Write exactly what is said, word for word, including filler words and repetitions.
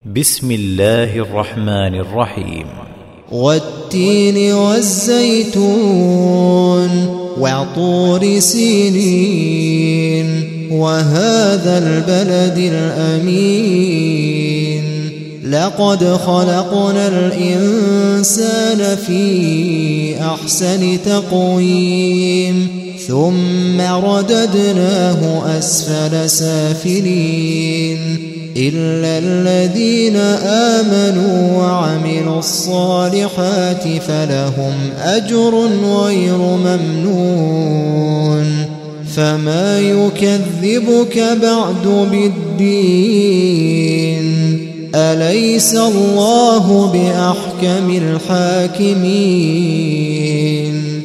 بسم الله الرحمن الرحيم. والتين والزيتون وطور سينين وهذا البلد الأمين لقد خلقنا الإنسان في أحسن تقويم ثم رددناه أسفل سافلين إلا الذين آمنوا وعملوا الصالحات فلهم أجر غير ممنون فما يكذبك بعد بالدين أليس الله بأحكم الحاكمين